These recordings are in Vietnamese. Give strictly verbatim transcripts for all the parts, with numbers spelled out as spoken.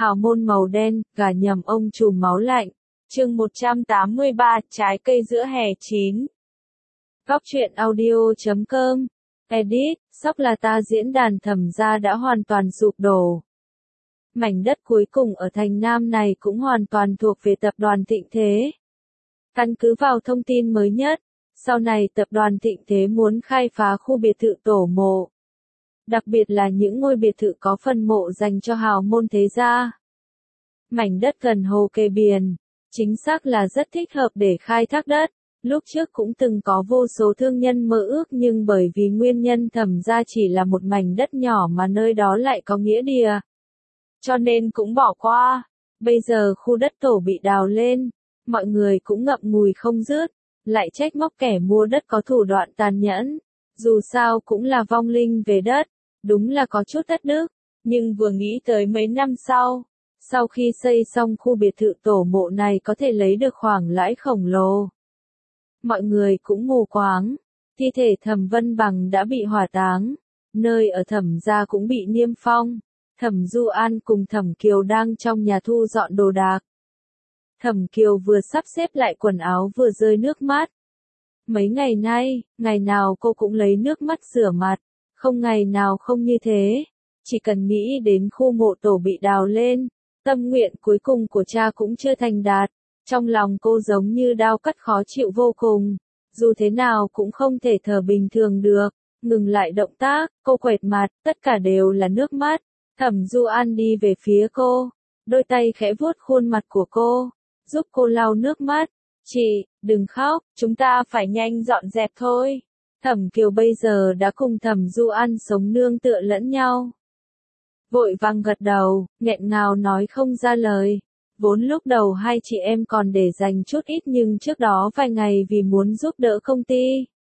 Hào môn màu đen, gà nhầm ông trùm máu lạnh. Chương một trăm tám mươi ba, trái cây giữa hè chín. Góc truyện audio chấm com. Edit, sóc là ta diễn đàn Thẩm Gia đã hoàn toàn sụp đổ. Mảnh đất cuối cùng ở thành Nam này cũng hoàn toàn thuộc về tập đoàn Thịnh Thế. Căn cứ vào thông tin mới nhất, sau này tập đoàn Thịnh Thế muốn khai phá khu biệt thự tổ mộ. Đặc biệt là những ngôi biệt thự có phần mộ dành cho hào môn thế gia. Mảnh đất gần hồ kề biển, chính xác là rất thích hợp để khai thác đất. Lúc trước cũng từng có vô số thương nhân mơ ước nhưng bởi vì nguyên nhân Thẩm Gia chỉ là một mảnh đất nhỏ mà nơi đó lại có nghĩa địa. Cho nên cũng bỏ qua. Bây giờ khu đất tổ bị đào lên, mọi người cũng ngậm ngùi không dứt, lại trách móc kẻ mua đất có thủ đoạn tàn nhẫn. Dù sao cũng là vong linh về đất, đúng là có chút thất đức, nhưng vừa nghĩ tới mấy năm sau, sau khi xây xong khu biệt thự tổ mộ này có thể lấy được khoản lãi khổng lồ. Mọi người cũng mù quáng, thi thể Thẩm Vân Bằng đã bị hỏa táng, nơi ở Thẩm Gia cũng bị niêm phong. Thẩm Du An cùng Thẩm Kiều đang trong nhà thu dọn đồ đạc. Thẩm Kiều vừa sắp xếp lại quần áo vừa rơi nước mắt. Mấy ngày nay, ngày nào cô cũng lấy nước mắt rửa mặt, không ngày nào không như thế. Chỉ cần nghĩ đến khu mộ tổ bị đào lên, tâm nguyện cuối cùng của cha cũng chưa thành đạt. Trong lòng cô giống như đau cắt khó chịu vô cùng, dù thế nào cũng không thể thở bình thường được. Ngừng lại động tác, cô quệt mặt, tất cả đều là nước mắt. Thẩm Du An đi về phía cô, đôi tay khẽ vuốt khuôn mặt của cô, giúp cô lau nước mắt. Chị, đừng khóc, chúng ta phải nhanh dọn dẹp thôi. Thẩm Kiều bây giờ đã cùng Thẩm Du An sống nương tựa lẫn nhau. Vội vàng gật đầu, nghẹn ngào nói không ra lời. Vốn lúc đầu hai chị em còn để dành chút ít nhưng trước đó vài ngày vì muốn giúp đỡ công ty.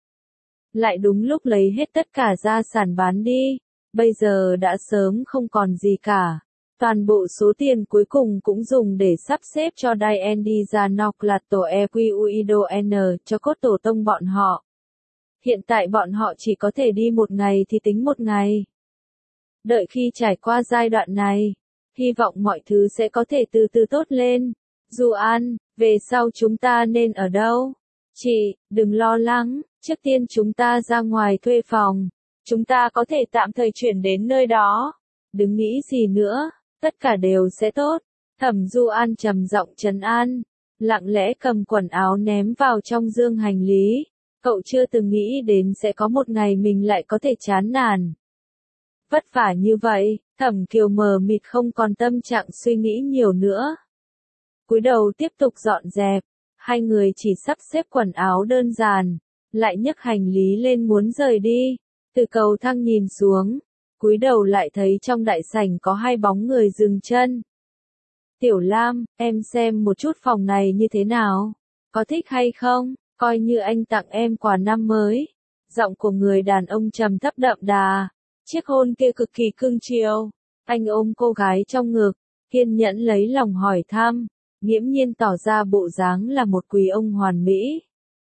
Lại đúng lúc lấy hết tất cả gia sản bán đi. Bây giờ đã sớm không còn gì cả. Toàn bộ số tiền cuối cùng cũng dùng để sắp xếp cho Diane đi ra nọc lạt tổ e quy uido n cho cốt tổ tông bọn họ. Hiện tại bọn họ chỉ có thể đi một ngày thì tính một ngày. Đợi khi trải qua giai đoạn này, hy vọng mọi thứ sẽ có thể từ từ tốt lên. Du An, về sau chúng ta nên ở đâu? Chị, đừng lo lắng, trước tiên chúng ta ra ngoài thuê phòng. Chúng ta có thể tạm thời chuyển đến nơi đó. Đừng nghĩ gì nữa, tất cả đều sẽ tốt. Thẩm Du An trầm giọng trấn an, lặng lẽ cầm quần áo ném vào trong dương hành lý. Cậu chưa từng nghĩ đến sẽ có một ngày mình lại có thể chán nản. Vất vả như vậy, Thẩm Kiều mờ mịt không còn tâm trạng suy nghĩ nhiều nữa. Cúi đầu tiếp tục dọn dẹp, hai người chỉ sắp xếp quần áo đơn giản, lại nhấc hành lý lên muốn rời đi. Từ cầu thang nhìn xuống, cúi đầu lại thấy trong đại sảnh có hai bóng người dừng chân. Tiểu Lam, em xem một chút phòng này như thế nào? Có thích hay không? Coi như anh tặng em quà năm mới. Giọng của người đàn ông trầm thấp đậm đà. Chiếc hôn kia cực kỳ cưng chiều. Anh ôm cô gái trong ngực, kiên nhẫn lấy lòng hỏi thăm, nghiễm nhiên tỏ ra bộ dáng là một quý ông hoàn mỹ.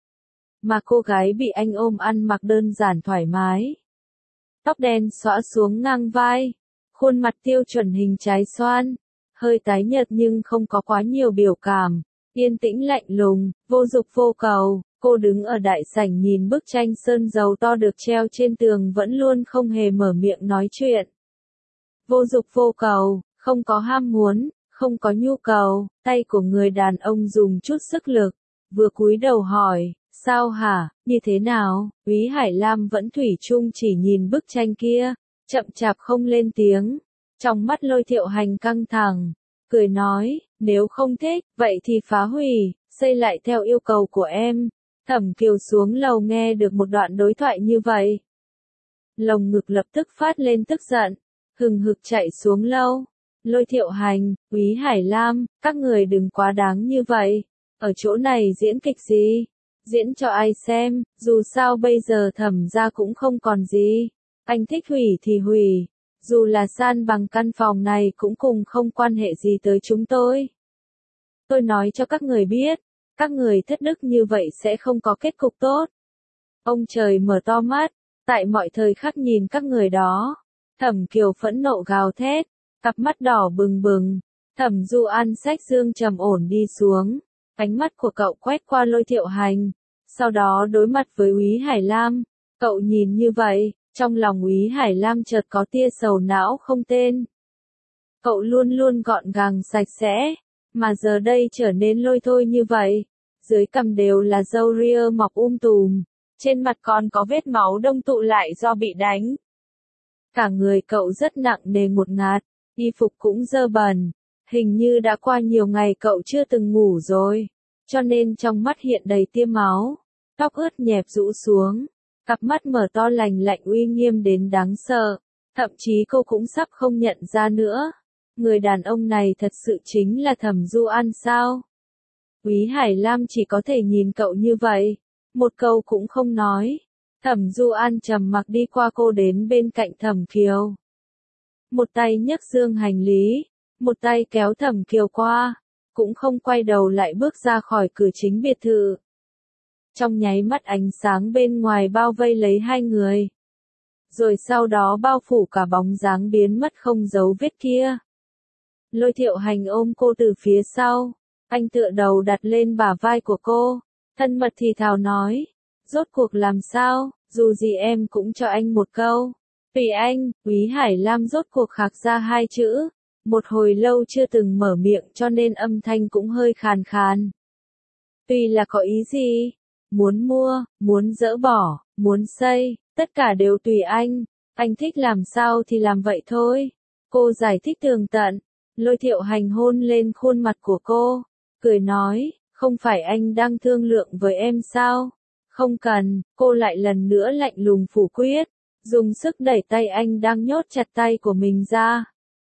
Mà cô gái bị anh ôm ăn mặc đơn giản thoải mái. Tóc đen xõa xuống ngang vai, khuôn mặt tiêu chuẩn hình trái xoan, hơi tái nhợt nhưng không có quá nhiều biểu cảm, yên tĩnh lạnh lùng, vô dục vô cầu. Cô đứng ở đại sảnh nhìn bức tranh sơn dầu to được treo trên tường vẫn luôn không hề mở miệng nói chuyện. Vô dục vô cầu, không có ham muốn, không có nhu cầu, tay của người đàn ông dùng chút sức lực, vừa cúi đầu hỏi. Sao hả, như thế nào? Úy Hải Lam vẫn thủy chung chỉ nhìn bức tranh kia, chậm chạp không lên tiếng. Trong mắt Lôi Thiệu Hành căng thẳng, cười nói, nếu không thích, vậy thì phá hủy, xây lại theo yêu cầu của em. Thẩm Kiều xuống lầu nghe được một đoạn đối thoại như vậy. Lồng ngực lập tức phát lên tức giận, hừng hực chạy xuống lâu. Lôi Thiệu Hành, Úy Hải Lam, các người đừng quá đáng như vậy. Ở chỗ này diễn kịch gì? Diễn cho ai xem, dù sao bây giờ Thẩm Gia cũng không còn gì. Anh thích hủy thì hủy, dù là san bằng căn phòng này cũng cùng không quan hệ gì tới chúng tôi. Tôi nói cho các người biết, các người thất đức như vậy sẽ không có kết cục tốt. Ông trời mở to mắt, tại mọi thời khắc nhìn các người đó. Thẩm Kiều phẫn nộ gào thét, cặp mắt đỏ bừng bừng, Thẩm Du An xách dương trầm ổn đi xuống, ánh mắt của cậu quét qua Lôi Thiệu Hành, sau đó đối mặt với Úy Hải Lam, cậu nhìn như vậy, trong lòng Úy Hải Lam chợt có tia sầu não không tên. Cậu luôn luôn gọn gàng sạch sẽ, mà giờ đây trở nên lôi thôi như vậy, dưới cằm đều là râu ria mọc um tùm, trên mặt còn có vết máu đông tụ lại do bị đánh. Cả người cậu rất nặng nề ngột ngạt, y phục cũng dơ bẩn, hình như đã qua nhiều ngày cậu chưa từng ngủ rồi, cho nên trong mắt hiện đầy tia máu, tóc ướt nhẹp rũ xuống, cặp mắt mở to lành lạnh uy nghiêm đến đáng sợ, thậm chí cô cũng sắp không nhận ra nữa. Người đàn ông này thật sự chính là Thẩm Du An sao? Úy Hải Lam chỉ có thể nhìn cậu như vậy, một câu cũng không nói. Thẩm Du An trầm mặc đi qua cô đến bên cạnh Thẩm Kiều. Một tay nhấc dương hành lý, một tay kéo Thẩm Kiều qua, cũng không quay đầu lại bước ra khỏi cửa chính biệt thự. Trong nháy mắt ánh sáng bên ngoài bao vây lấy hai người. Rồi sau đó bao phủ cả bóng dáng biến mất không dấu vết kia. Lôi Thiệu Hành ôm cô từ phía sau, anh tựa đầu đặt lên bả vai của cô, thân mật thì thào nói, rốt cuộc làm sao, dù gì em cũng cho anh một câu. Tùy anh, Úy Hải Lam rốt cuộc khạc ra hai chữ, một hồi lâu chưa từng mở miệng cho nên âm thanh cũng hơi khàn khàn. Tùy là có ý gì? Muốn mua, muốn dỡ bỏ, muốn xây, tất cả đều tùy anh, anh thích làm sao thì làm vậy thôi. Cô giải thích tường tận. Lôi Thiệu Hành hôn lên khuôn mặt của cô, cười nói, không phải anh đang thương lượng với em sao? Không cần, cô lại lần nữa lạnh lùng phủ quyết, dùng sức đẩy tay anh đang nhốt chặt tay của mình ra.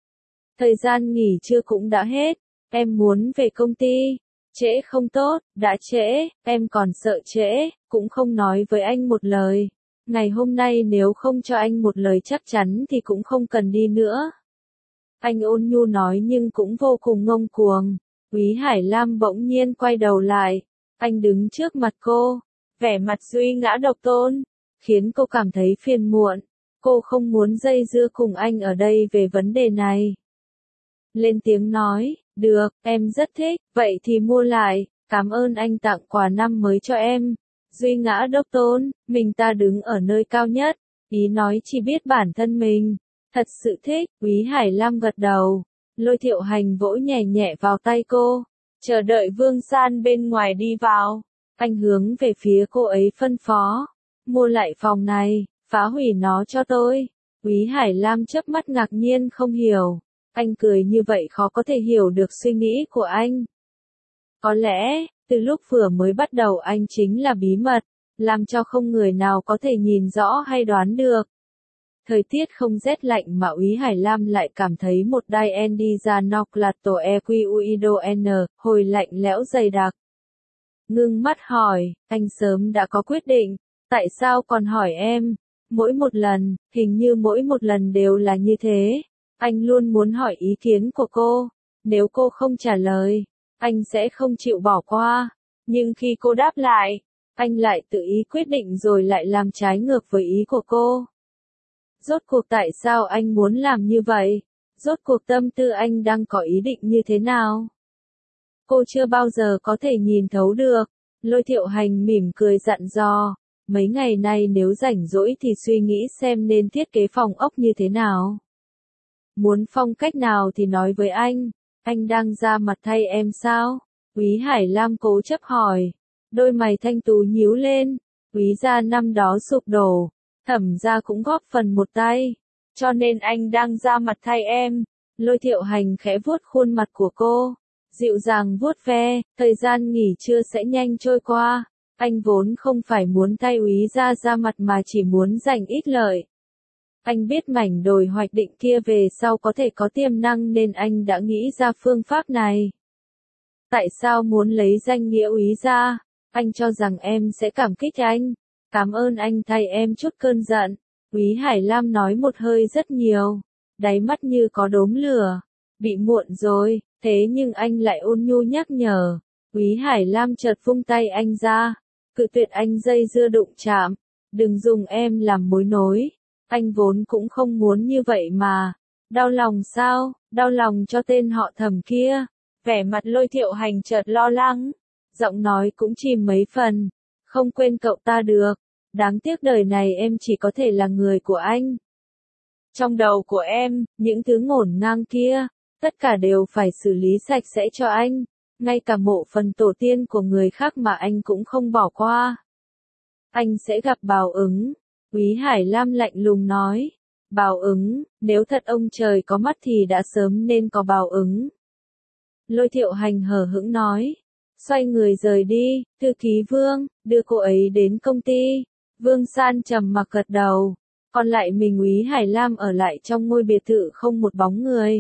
Thời gian nghỉ trưa cũng đã hết, em muốn về công ty, trễ không tốt, đã trễ, em còn sợ trễ, cũng không nói với anh một lời. Ngày hôm nay nếu không cho anh một lời chắc chắn thì cũng không cần đi nữa. Anh ôn nhu nói nhưng cũng vô cùng ngông cuồng. Úy Hải Lam bỗng nhiên quay đầu lại. Anh đứng trước mặt cô, vẻ mặt duy ngã độc tôn, khiến cô cảm thấy phiền muộn. Cô không muốn dây dưa cùng anh ở đây về vấn đề này. Lên tiếng nói, được, em rất thích, vậy thì mua lại, cảm ơn anh tặng quà năm mới cho em. Duy ngã độc tôn, mình ta đứng ở nơi cao nhất, ý nói chỉ biết bản thân mình. Thật sự thích, Úy Hải Lam gật đầu. Lôi Thiệu Hành vỗ nhẹ nhẹ vào tay cô, chờ đợi Vương San bên ngoài đi vào. Anh hướng về phía cô ấy phân phó, mua lại phòng này, phá hủy nó cho tôi. Úy Hải Lam chớp mắt ngạc nhiên không hiểu, anh cười như vậy khó có thể hiểu được suy nghĩ của anh. Có lẽ, từ lúc vừa mới bắt đầu anh chính là bí mật, làm cho không người nào có thể nhìn rõ hay đoán được. Thời tiết không rét lạnh mà Úy Hải Lam lại cảm thấy một đai en đi ra nọc lạt tổ e quy uido n, hồi lạnh lẽo dày đặc. Ngưng mắt hỏi, anh sớm đã có quyết định, tại sao còn hỏi em? Mỗi một lần, hình như mỗi một lần đều là như thế. Anh luôn muốn hỏi ý kiến của cô, nếu cô không trả lời, anh sẽ không chịu bỏ qua. Nhưng khi cô đáp lại, anh lại tự ý quyết định rồi lại làm trái ngược với ý của cô. Rốt cuộc tại sao anh muốn làm như vậy? Rốt cuộc tâm tư anh đang có ý định như thế nào? Cô chưa bao giờ có thể nhìn thấu được. Lôi Thiệu Hành mỉm cười dặn dò. Mấy ngày nay nếu rảnh rỗi thì suy nghĩ xem nên thiết kế phòng ốc như thế nào. Muốn phong cách nào thì nói với anh. Anh đang ra mặt thay em sao? Úy Hải Lam cố chấp hỏi. Đôi mày thanh tú nhíu lên. Úy gia năm đó sụp đổ. Thẩm gia cũng góp phần một tay, cho nên anh đang ra mặt thay em. Lôi Thiệu Hành khẽ vuốt khuôn mặt của cô, dịu dàng vuốt ve, thời gian nghỉ trưa sẽ nhanh trôi qua. Anh vốn không phải muốn thay Úy gia ra mặt mà chỉ muốn giành ít lợi. Anh biết mảnh đồi hoạch định kia về sau có thể có tiềm năng nên anh đã nghĩ ra phương pháp này. Tại sao muốn lấy danh nghĩa Úy gia? Anh cho rằng em sẽ cảm kích anh. Cảm ơn anh thay em chút cơn giận. Úy Hải Lam nói một hơi rất nhiều, đáy mắt như có đốm lửa. Bị muộn rồi, thế nhưng anh lại ôn nhu nhắc nhở. Úy Hải Lam chợt vung tay anh ra, cự tuyệt anh dây dưa đụng chạm. Đừng dùng em làm mối nối. Anh vốn cũng không muốn như vậy mà. Đau lòng sao? đau lòng cho tên họ Thẩm kia. Vẻ mặt Lôi Thiệu Hành chợt lo lắng, giọng nói cũng chìm mấy phần, không quên cậu ta được, đáng tiếc đời này em chỉ có thể là người của anh. Trong đầu của em, những thứ ngổn ngang kia, tất cả đều phải xử lý sạch sẽ cho anh, ngay cả mộ phần tổ tiên của người khác mà anh cũng không bỏ qua. Anh sẽ gặp báo ứng, Úy Hải Lam lạnh lùng nói. Báo ứng, nếu thật ông trời có mắt thì đã sớm nên có báo ứng. Lôi Thiệu Hành hờ hững nói. Xoay người rời đi, thư ký Vương, đưa cô ấy đến công ty. Vương San trầm mặc gật đầu, còn lại mình Úy Hải Lam ở lại trong ngôi biệt thự không một bóng người.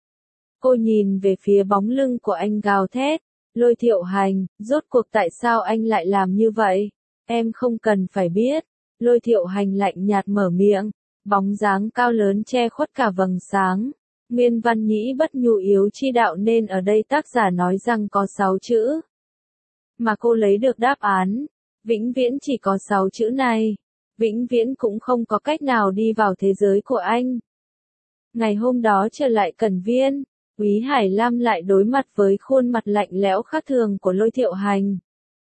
Cô nhìn về phía bóng lưng của anh gào thét. Lôi Thiệu Hành, rốt cuộc tại sao anh lại làm như vậy? Em không cần phải biết. Lôi Thiệu Hành lạnh nhạt mở miệng. Bóng dáng cao lớn che khuất cả vầng sáng. Nguyên văn nhĩ bất nhu yếu chi đạo nên ở đây tác giả nói rằng có sáu chữ. Mà cô lấy được đáp án, vĩnh viễn chỉ có sáu chữ này. Vĩnh viễn cũng không có cách nào đi vào thế giới của anh. Ngày hôm đó trở lại Cẩn Viên, Úy Hải Lam lại đối mặt với khuôn mặt lạnh lẽo khác thường của Lôi Thiệu Hành.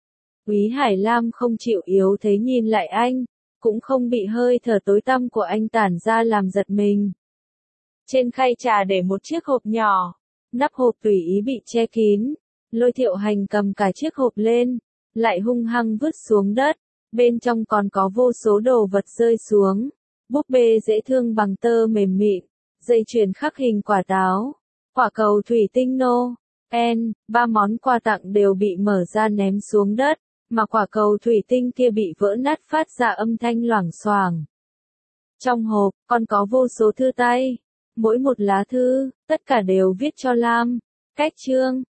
Úy Hải Lam không chịu yếu thế nhìn lại anh, cũng không bị hơi thở tối tăm của anh tản ra làm giật mình. Trên khay trà để một chiếc hộp nhỏ, nắp hộp tùy ý bị che kín. Lôi Thiệu Hành cầm cả chiếc hộp lên, lại hung hăng vứt xuống đất, bên trong còn có vô số đồ vật rơi xuống. Búp bê dễ thương bằng tơ mềm mịn, dây chuyền khắc hình quả táo, quả cầu thủy tinh nô, en, ba món quà tặng đều bị mở ra ném xuống đất, mà quả cầu thủy tinh kia bị vỡ nát phát ra âm thanh loảng xoảng. Trong hộp, còn có vô số thư tay, mỗi một lá thư, tất cả đều viết cho Lam, cách chương,